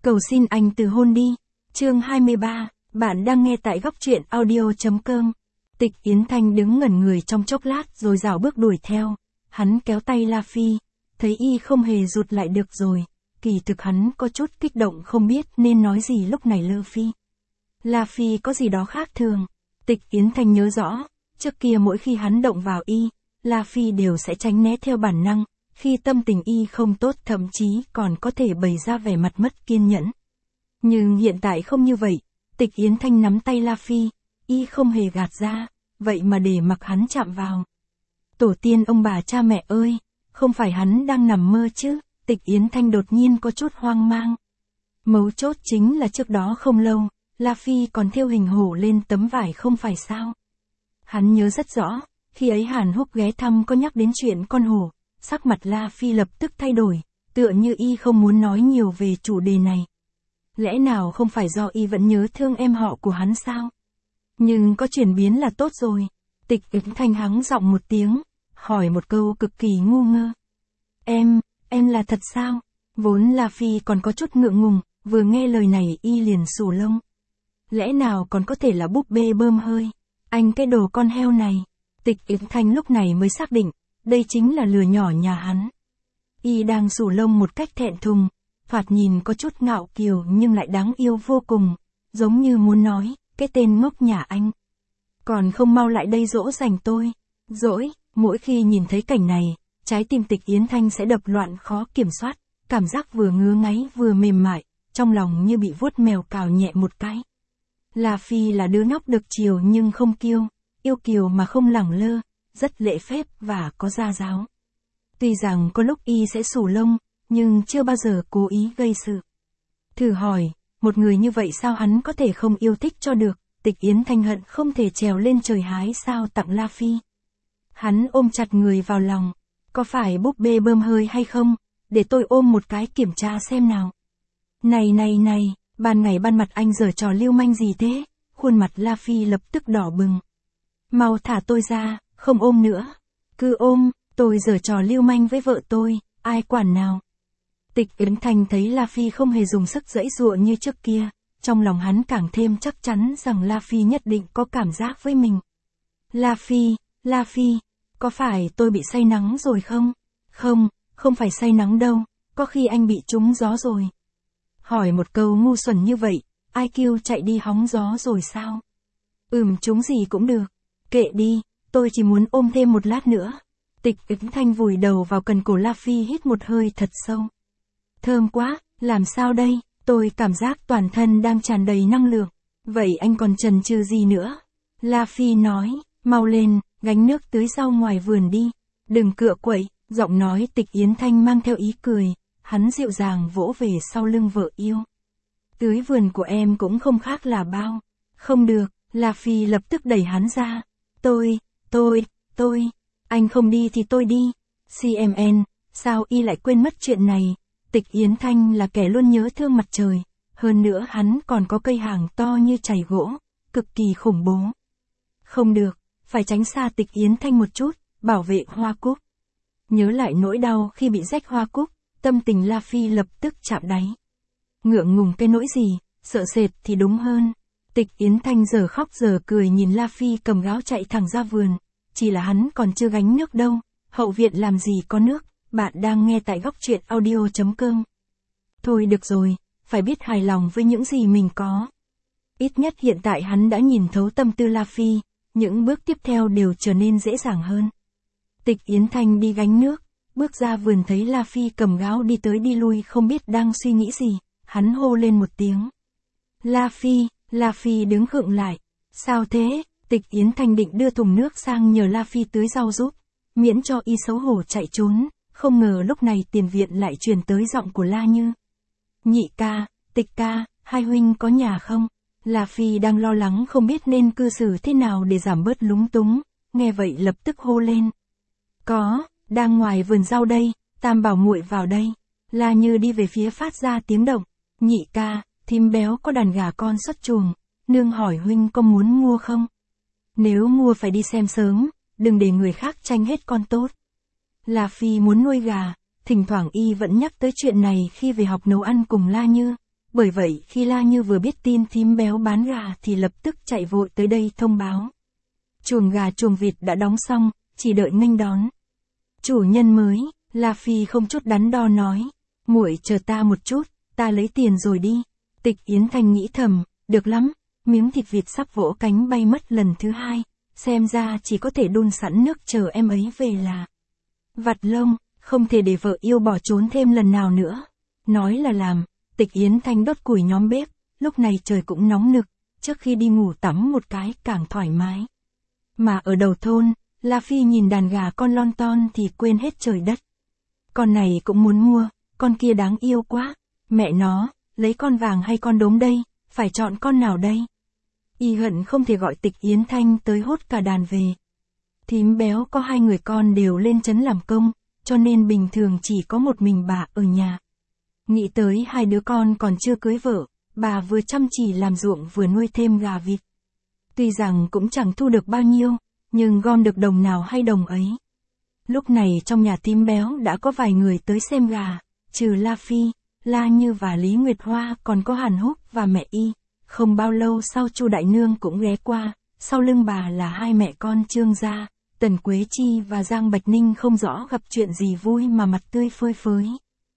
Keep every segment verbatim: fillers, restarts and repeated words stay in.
Cầu xin anh từ hôn đi. Chương hai mươi ba, bạn đang nghe tại góc truyện audio.com. Tịch Yến Thanh đứng ngẩn người trong chốc lát rồi rảo bước đuổi theo. Hắn kéo tay La Phi, thấy y không hề rụt lại được rồi. Kỳ thực hắn có chút kích động không biết nên nói gì lúc này Lơ Phi. La Phi có gì đó khác thường. Tịch Yến Thanh nhớ rõ, trước kia mỗi khi hắn động vào y, La Phi đều sẽ tránh né theo bản năng. Khi tâm tình y không tốt thậm chí còn có thể bày ra vẻ mặt mất kiên nhẫn. Nhưng hiện tại không như vậy, Tịch Yến Thanh nắm tay La Phi, y không hề gạt ra, vậy mà để mặc hắn chạm vào. Tổ tiên ông bà cha mẹ ơi, không phải hắn đang nằm mơ chứ? Tịch Yến Thanh đột nhiên có chút hoang mang. Mấu chốt chính là trước đó không lâu, La Phi còn thêu hình hổ lên tấm vải không phải sao? Hắn nhớ rất rõ, khi ấy Hàn Húc ghé thăm có nhắc đến chuyện con hổ. Sắc mặt La Phi lập tức thay đổi, tựa như y không muốn nói nhiều về chủ đề này. Lẽ nào không phải do y vẫn nhớ thương em họ của hắn sao? Nhưng có chuyển biến là tốt rồi. Tịch Yến Thanh hắng giọng một tiếng, hỏi một câu cực kỳ ngu ngơ. Em, em là thật sao? Vốn La Phi còn có chút ngượng ngùng, vừa nghe lời này y liền xù lông. Lẽ nào còn có thể là búp bê bơm hơi? Anh cái đồ con heo này. Tịch Yến Thanh lúc này mới xác định. Đây chính là lừa nhỏ nhà hắn. Y đang xù lông một cách thẹn thùng, thoạt nhìn có chút ngạo kiều nhưng lại đáng yêu vô cùng, giống như muốn nói, cái tên ngốc nhà anh. Còn không mau lại đây dỗ dành tôi. Dỗi, mỗi khi nhìn thấy cảnh này, trái tim Tịch Yến Thanh sẽ đập loạn khó kiểm soát, cảm giác vừa ngứa ngáy vừa mềm mại, trong lòng như bị vuốt mèo cào nhẹ một cái. La Phi là đứa nhóc được chiều nhưng không kiêu, yêu kiều mà không lẳng lơ. Rất lễ phép và có gia giáo. Tuy rằng có lúc y sẽ xù lông, nhưng chưa bao giờ cố ý gây sự. Thử hỏi, một người như vậy sao hắn có thể không yêu thích cho được? Tịch Yến Thanh hận không thể trèo lên trời hái sao tặng La Phi. Hắn ôm chặt người vào lòng. Có phải búp bê bơm hơi hay không? Để tôi ôm một cái kiểm tra xem nào. Này này này, ban ngày ban mặt anh giở trò lưu manh gì thế? Khuôn mặt La Phi lập tức đỏ bừng. Mau thả tôi ra. Không ôm nữa. Cứ ôm, tôi giở trò lưu manh với vợ tôi, ai quản nào. Tịch Yến Thanh thấy La Phi không hề dùng sức giãy giụa như trước kia, trong lòng hắn càng thêm chắc chắn rằng La Phi nhất định có cảm giác với mình. La Phi, La Phi, có phải tôi bị say nắng rồi không? Không, không phải say nắng đâu, có khi anh bị trúng gió rồi. Hỏi một câu ngu xuẩn như vậy, ai kêu chạy đi hóng gió rồi sao? Ừm trúng gì cũng được, kệ đi. Tôi chỉ muốn ôm thêm một lát nữa. Tịch Yến Thanh vùi đầu vào cần cổ La Phi hít một hơi thật sâu. Thơm quá, làm sao đây? Tôi cảm giác toàn thân đang tràn đầy năng lượng. Vậy anh còn chần chừ gì nữa? La Phi nói, mau lên, gánh nước tưới rau ngoài vườn đi. Đừng cựa quậy, giọng nói Tịch Yến Thanh mang theo ý cười. Hắn dịu dàng vỗ về sau lưng vợ yêu. Tưới vườn của em cũng không khác là bao. Không được, La Phi lập tức đẩy hắn ra. Tôi... Tôi, tôi, anh không đi thì tôi đi. xê em en, sao y lại quên mất chuyện này? Tịch Yến Thanh là kẻ luôn nhớ thương mặt trời. Hơn nữa hắn còn có cây hàng to như chày gỗ, cực kỳ khủng bố. Không được, phải tránh xa Tịch Yến Thanh một chút, bảo vệ hoa cúc. Nhớ lại nỗi đau khi bị rách hoa cúc, tâm tình La Phi lập tức chạm đáy. Ngượng ngùng cái nỗi gì, sợ sệt thì đúng hơn. Tịch Yến Thanh giờ khóc giờ cười nhìn La Phi cầm gáo chạy thẳng ra vườn. Chỉ là hắn còn chưa gánh nước đâu. Hậu viện làm gì có nước. Bạn đang nghe tại góc truyện audio.com. Thôi được rồi, phải biết hài lòng với những gì mình có. Ít nhất hiện tại hắn đã nhìn thấu tâm tư La Phi. Những bước tiếp theo đều trở nên dễ dàng hơn. Tịch Yến Thanh đi gánh nước. Bước ra vườn thấy La Phi cầm gáo đi tới đi lui không biết đang suy nghĩ gì. Hắn hô lên một tiếng. La Phi. La Phi đứng khựng lại. Sao thế? Tịch Yến Thanh định đưa thùng nước sang nhờ La Phi tưới rau giúp, miễn cho y xấu hổ chạy trốn, không ngờ lúc này tiền viện lại truyền tới giọng của La Như. Nhị ca, Tịch ca, hai huynh có nhà không? La Phi đang lo lắng không biết nên cư xử thế nào để giảm bớt lúng túng, nghe vậy lập tức hô lên. Có, đang ngoài vườn rau đây, Tam bảo muội vào đây. La Như đi về phía phát ra tiếng động. Nhị ca, thím béo có đàn gà con xuất chuồng, nương hỏi huynh có muốn mua không? Nếu mua phải đi xem sớm, đừng để người khác tranh hết con tốt. La Phi muốn nuôi gà, thỉnh thoảng y vẫn nhắc tới chuyện này khi về học nấu ăn cùng La Như. bởi vậy khi La Như vừa biết tin thím béo bán gà thì lập tức chạy vội tới đây thông báo. Chuồng gà chuồng vịt đã đóng xong, chỉ đợi nghênh đón. Chủ nhân mới, La Phi không chút đắn đo nói, muội chờ ta một chút, ta lấy tiền rồi đi. Tịch Yến Thanh nghĩ thầm, được lắm, miếng thịt vịt sắp vỗ cánh bay mất lần thứ hai, xem ra chỉ có thể đun sẵn nước chờ em ấy về là. Vặt lông, không thể để vợ yêu bỏ trốn thêm lần nào nữa. Nói là làm, Tịch Yến Thanh đốt củi nhóm bếp, lúc này trời cũng nóng nực, trước khi đi ngủ tắm một cái càng thoải mái. Mà ở đầu thôn, La Phi nhìn đàn gà con lon ton thì quên hết trời đất. Con này cũng muốn mua, con kia đáng yêu quá, mẹ nó, lấy con vàng hay con đốm đây, phải chọn con nào đây? Y hận không thể gọi Tịch Yến Thanh tới hốt cả đàn về. Thím béo có hai người con đều lên trấn làm công, cho nên bình thường chỉ có một mình bà ở nhà. Nghĩ tới hai đứa con còn chưa cưới vợ, bà vừa chăm chỉ làm ruộng vừa nuôi thêm gà vịt. Tuy rằng cũng chẳng thu được bao nhiêu, nhưng gom được đồng nào hay đồng ấy. Lúc này trong nhà thím béo đã có vài người tới xem gà, trừ La Phi, La Như và Lý Nguyệt Hoa còn có Hàn Húc và mẹ Y. Không bao lâu sau Chu Đại Nương cũng ghé qua, sau lưng bà là hai mẹ con Trương gia, Tần Quế Chi và Giang Bạch Ninh không rõ gặp chuyện gì vui mà mặt tươi phơi phới.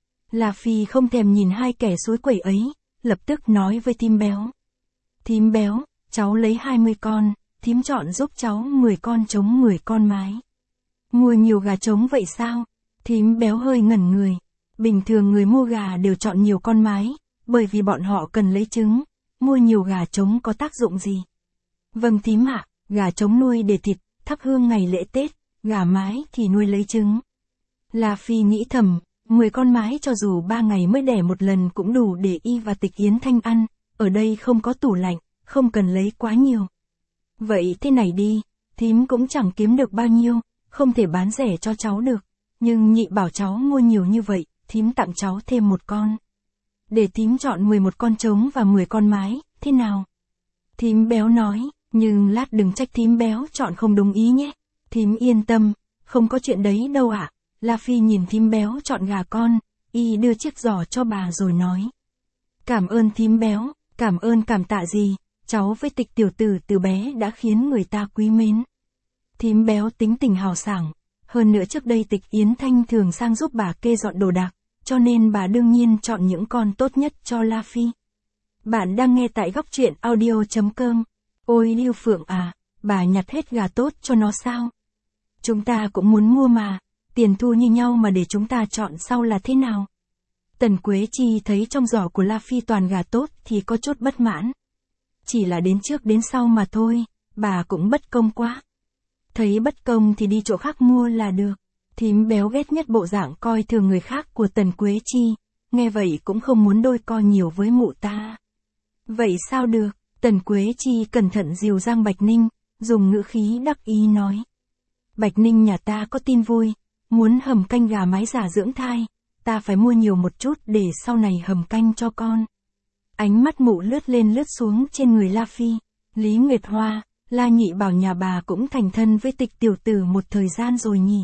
La Phi không thèm nhìn hai kẻ suối quẩy ấy, lập tức nói với thím béo. Thím béo, cháu lấy hai mươi con, thím chọn giúp cháu mười con trống mười con mái. Mua nhiều gà trống vậy sao? Thím béo hơi ngẩn người. Bình thường người mua gà đều chọn nhiều con mái, bởi vì bọn họ cần lấy trứng. Mua nhiều gà trống có tác dụng gì? Vâng thím ạ, gà trống nuôi để thịt, thắp hương ngày lễ Tết, gà mái thì nuôi lấy trứng. La Phi nghĩ thầm, mười con mái cho dù ba ngày mới đẻ một lần cũng đủ để Y và Tịch Yến Thanh ăn, ở đây không có tủ lạnh, không cần lấy quá nhiều. Vậy thế này đi, thím cũng chẳng kiếm được bao nhiêu, không thể bán rẻ cho cháu được, nhưng nhị bảo cháu mua nhiều như vậy, thím tặng cháu thêm một con. Để thím chọn mười một con trống và mười con mái, thế nào? Thím béo nói, nhưng lát đừng trách thím béo chọn không đúng ý nhé. Thím yên tâm, không có chuyện đấy đâu ạ. À. La Phi nhìn thím béo chọn gà con, Y đưa chiếc giỏ cho bà rồi nói. Cảm ơn thím béo, cảm ơn cảm tạ gì, cháu với Tịch tiểu tử từ bé đã khiến người ta quý mến. Thím béo tính tình hào sảng, hơn nữa trước đây Tịch Yến Thanh thường sang giúp bà kê dọn đồ đạc, cho nên bà đương nhiên chọn những con tốt nhất cho La Phi. Bạn đang nghe tại góc truyện audio chấm com. Ôi Lưu Phượng à, bà nhặt hết gà tốt cho nó sao? Chúng ta cũng muốn mua mà, tiền thu như nhau mà để chúng ta chọn sau là thế nào? Tần Quế Chi thấy trong giỏ của La Phi toàn gà tốt thì có chút bất mãn. Chỉ là đến trước đến sau mà thôi, bà cũng bất công quá. Thấy bất công thì đi chỗ khác mua là được. Thím béo ghét nhất bộ dạng coi thường người khác của Tần Quế Chi, nghe vậy cũng không muốn đôi co nhiều với mụ ta. Vậy sao được? Tần Quế Chi cẩn thận dìu Giang Bạch Ninh, dùng ngữ khí đắc ý nói. Bạch Ninh nhà ta có tin vui, muốn hầm canh gà mái giả dưỡng thai, ta phải mua nhiều một chút để sau này hầm canh cho con. Ánh mắt mụ lướt lên lướt xuống trên người La Phi, Lý Nguyệt Hoa, La nhị bảo nhà bà cũng thành thân với Tịch tiểu tử một thời gian rồi nhỉ.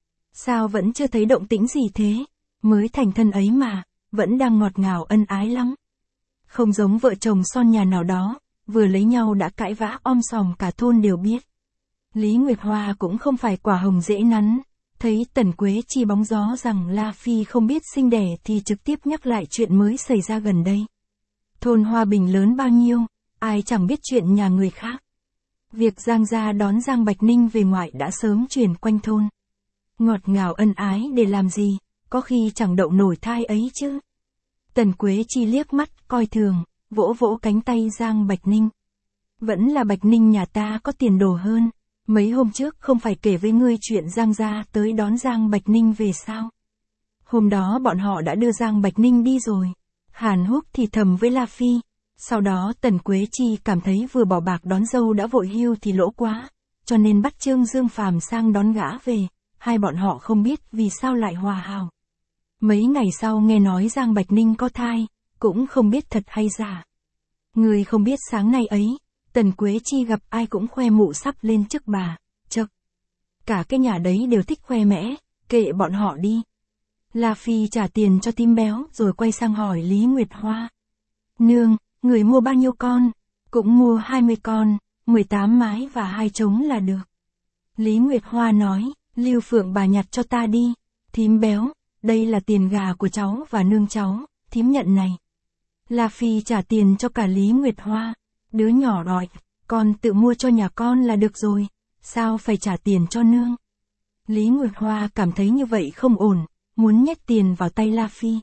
Sao vẫn chưa thấy động tĩnh gì thế, mới thành thân ấy mà, vẫn đang ngọt ngào ân ái lắm. Không giống vợ chồng son nhà nào đó, vừa lấy nhau đã cãi vã om sòm cả thôn đều biết. Lý Nguyệt Hoa cũng không phải quả hồng dễ nắn, thấy Tần Quế Chi bóng gió rằng La Phi không biết sinh đẻ thì trực tiếp nhắc lại chuyện mới xảy ra gần đây. Thôn Hoa Bình lớn bao nhiêu, ai chẳng biết chuyện nhà người khác. Việc Giang gia đón Giang Bạch Ninh về ngoại đã sớm truyền quanh thôn. Ngọt ngào ân ái để làm gì, có khi chẳng đậu nổi thai ấy chứ. Tần Quế Chi liếc mắt, coi thường, vỗ vỗ cánh tay Giang Bạch Ninh. Vẫn là Bạch Ninh nhà ta có tiền đồ hơn, mấy hôm trước không phải kể với ngươi chuyện Giang gia tới đón Giang Bạch Ninh về sao. Hôm đó bọn họ đã đưa Giang Bạch Ninh đi rồi. Hàn Húc thì thầm với La Phi. Sau đó Tần Quế Chi cảm thấy vừa bỏ bạc đón dâu đã vội hưu thì lỗ quá, cho nên bắt Trương Dương Phàm sang đón gã về, hai bọn họ không biết vì sao lại hòa hảo. Mấy ngày sau nghe nói Giang Bạch Ninh có thai, cũng không biết thật hay giả. Người không biết sáng nay ấy, Tần Quế Chi gặp ai cũng khoe mụ sắp lên chức bà, chậc. Cả cái nhà đấy đều thích khoe mẽ, kệ bọn họ đi. La Phi trả tiền cho thím béo rồi quay sang hỏi Lý Nguyệt Hoa. Nương, người mua bao nhiêu con? Cũng mua hai mươi con, mười tám mái và hai trống là được. Lý Nguyệt Hoa nói, Lưu Phượng bà nhặt cho ta đi. Thím béo, đây là tiền gà của cháu và nương cháu, thím nhận này. La Phi trả tiền cho cả Lý Nguyệt Hoa. Đứa nhỏ đòi, con tự mua cho nhà con là được rồi, sao phải trả tiền cho nương? Lý Nguyệt Hoa cảm thấy như vậy không ổn, muốn nhét tiền vào tay La Phi.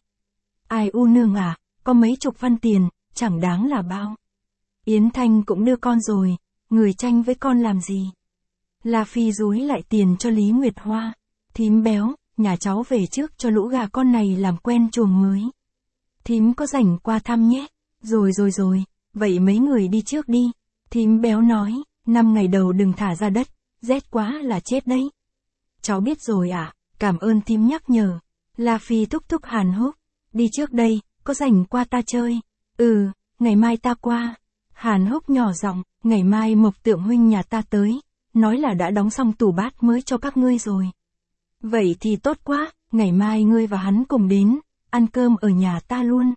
Ai u nương à, có mấy chục văn tiền, chẳng đáng là bao. Yến Thanh cũng đưa con rồi, người tranh với con làm gì? La Phi dúi lại tiền cho Lý Nguyệt Hoa. Thím béo, nhà cháu về trước cho lũ gà con này làm quen chuồng mới. Thím có rảnh qua thăm nhé. Rồi rồi rồi, vậy mấy người đi trước đi. Thím béo nói, năm ngày đầu đừng thả ra đất, rét quá là chết đấy. Cháu biết rồi ạ, à, cảm ơn thím nhắc nhở. La Phi thúc thúc Hàn Húc, đi trước đây, có rảnh qua ta chơi. Ừ, ngày mai ta qua. Hàn Húc nhỏ giọng, ngày mai Mộc Tượng huynh nhà ta tới, nói là đã đóng xong tủ bát mới cho các ngươi rồi. Vậy thì tốt quá, ngày mai ngươi và hắn cùng đến, ăn cơm ở nhà ta luôn.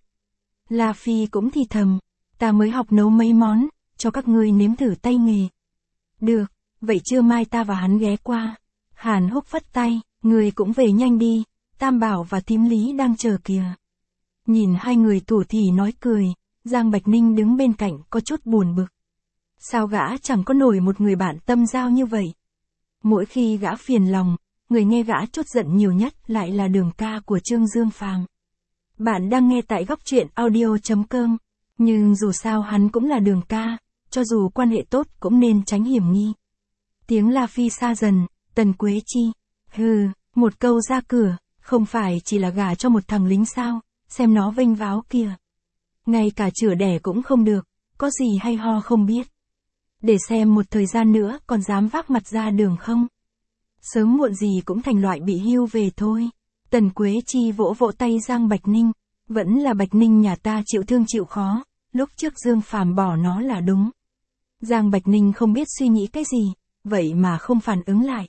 La Phi cũng thì thầm, ta mới học nấu mấy món, cho các ngươi nếm thử tay nghề. Được, vậy trưa mai ta và hắn ghé qua. Hàn Húc phất tay, ngươi cũng về nhanh đi, Tam Bảo và Thím Lý đang chờ kìa. Nhìn hai người thủ thỉ nói cười, Giang Bạch Ninh đứng bên cạnh có chút buồn bực. Sao gã chẳng có nổi một người bạn tâm giao như vậy? Mỗi khi gã phiền lòng, người nghe gã chút giận nhiều nhất lại là Đường ca của Trương Dương Phàm. Bạn đang nghe tại góc truyện audio chấm com, nhưng dù sao hắn cũng là Đường ca, cho dù quan hệ tốt cũng nên tránh hiểm nghi. Tiếng La Phi xa dần, Tần Quế Chi, hừ, một câu ra cửa, không phải chỉ là gả cho một thằng lính sao, xem nó vênh váo kìa. Ngay cả chữa đẻ cũng không được, có gì hay ho không biết. Để xem một thời gian nữa còn dám vác mặt ra đường không. Sớm muộn gì cũng thành loại bị hưu về thôi. Tần Quế Chi vỗ vỗ tay Giang Bạch Ninh, vẫn là Bạch Ninh nhà ta chịu thương chịu khó, lúc trước Dương Phàm bỏ nó là đúng. Giang Bạch Ninh không biết suy nghĩ cái gì, vậy mà không phản ứng lại.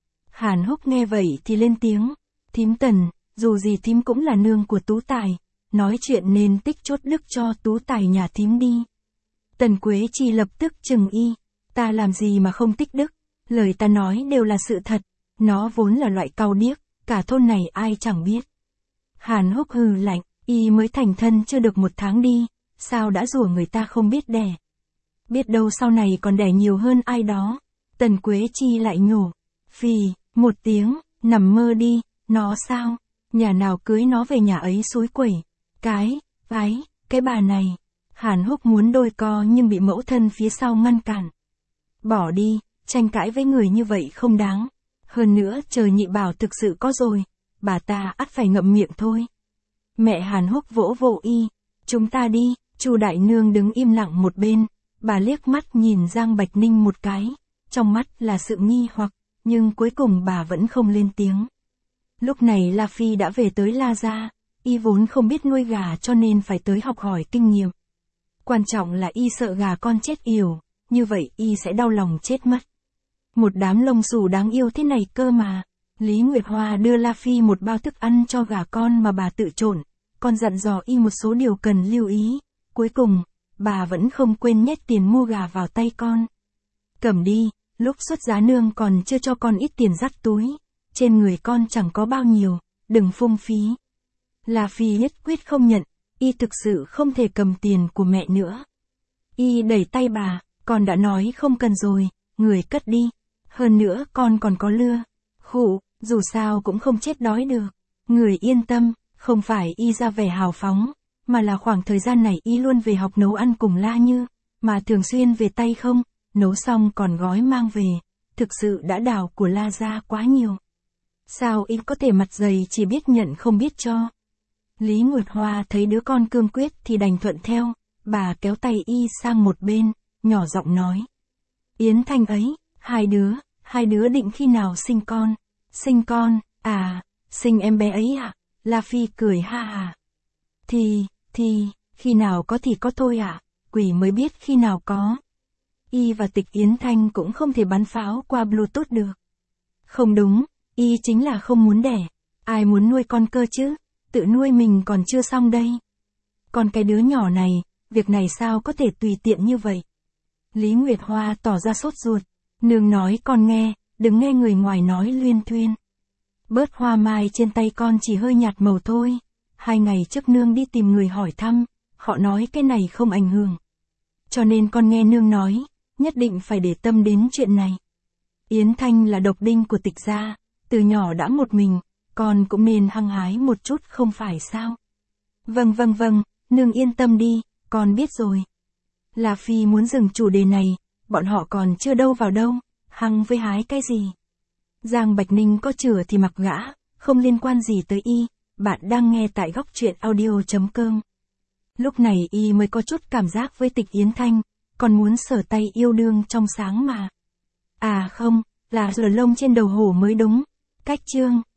Hàn Húc nghe vậy thì lên tiếng, thím Tần, dù gì thím cũng là nương của Tú Tài, nói chuyện nên tích chốt đức cho Tú Tài nhà thím đi. Tần Quế Chi lập tức chừng y, ta làm gì mà không tích đức, lời ta nói đều là sự thật, nó vốn là loại cau điếc, cả thôn này ai chẳng biết. Hàn Húc hừ lạnh, y mới thành thân chưa được một tháng đi, sao đã rủa người ta không biết đẻ. Biết đâu sau này còn đẻ nhiều hơn ai đó. Tần Quế Chi lại nhổ, phì, một tiếng, nằm mơ đi, nó sao, nhà nào cưới nó về nhà ấy xúi quẩy, cái, cái, cái bà này. Hàn Húc muốn đôi co nhưng bị mẫu thân phía sau ngăn cản. Bỏ đi, tranh cãi với người như vậy không đáng. Hơn nữa chờ nhị bảo thực sự có rồi, bà ta ắt phải ngậm miệng thôi. Mẹ Hàn Húc vỗ vỗ y, chúng ta đi. Chu đại nương đứng im lặng một bên, bà liếc mắt nhìn Giang Bạch Ninh một cái, trong mắt là sự nghi hoặc, nhưng cuối cùng bà vẫn không lên tiếng. Lúc này La Phi đã về tới La Gia, y vốn không biết nuôi gà cho nên phải tới học hỏi kinh nghiệm. Quan trọng là y sợ gà con chết yểu, như vậy y sẽ đau lòng chết mất. Một đám lông xù đáng yêu thế này cơ mà. Lý Nguyệt Hoa đưa La Phi một bao thức ăn cho gà con mà bà tự trộn, còn dặn dò y một số điều cần lưu ý. Cuối cùng, bà vẫn không quên nhét tiền mua gà vào tay con. Cầm đi, lúc xuất giá nương còn chưa cho con ít tiền dắt túi, trên người con chẳng có bao nhiêu, đừng phung phí. La Phi nhất quyết không nhận, y thực sự không thể cầm tiền của mẹ nữa. Y đẩy tay bà, con đã nói không cần rồi, người cất đi. Hơn nữa con còn có lưa. Khụ, dù sao cũng không chết đói được. Người yên tâm, không phải y ra vẻ hào phóng, mà là khoảng thời gian này y luôn về học nấu ăn cùng La Như, mà thường xuyên về tay không, nấu xong còn gói mang về, thực sự đã đào của La Gia quá nhiều. Sao y có thể mặt dày chỉ biết nhận không biết cho. Lý Nguyệt Hoa thấy đứa con cương quyết thì đành thuận theo, bà kéo tay y sang một bên, nhỏ giọng nói. Yến Thanh ấy, hai đứa, hai đứa định khi nào sinh con? Sinh con, à, sinh em bé ấy à? La Phi cười ha hà. Thì, thì, khi nào có thì có thôi ạ, à? Quỷ mới biết khi nào có. Y và Tịch Yến Thanh cũng không thể bắn pháo qua Bluetooth được. Không đúng, y chính là không muốn đẻ. Ai muốn nuôi con cơ chứ, tự nuôi mình còn chưa xong đây. Còn cái đứa nhỏ này, việc này sao có thể tùy tiện như vậy? Lý Nguyệt Hoa tỏ ra sốt ruột. Nương nói con nghe, đừng nghe người ngoài nói luyên thuyên. Bớt hoa mai trên tay con chỉ hơi nhạt màu thôi. Hai ngày trước nương đi tìm người hỏi thăm, họ nói cái này không ảnh hưởng. Cho nên con nghe nương nói, nhất định phải để tâm đến chuyện này. Yến Thanh là độc đinh của Tịch gia, từ nhỏ đã một mình, con cũng nên hăng hái một chút không phải sao? Vâng vâng vâng, nương yên tâm đi, con biết rồi. La Phi muốn dừng chủ đề này, bọn họ còn chưa đâu vào đâu, hăng với hái cái gì. Giang Bạch Ninh có chửa thì mặc gã, không liên quan gì tới y, bạn đang nghe tại góc truyện audio.com. Lúc này y mới có chút cảm giác với Tịch Yến Thanh, còn muốn sờ tay yêu đương trong sáng mà. À không, là rờ lông trên đầu hổ mới đúng. Cách chương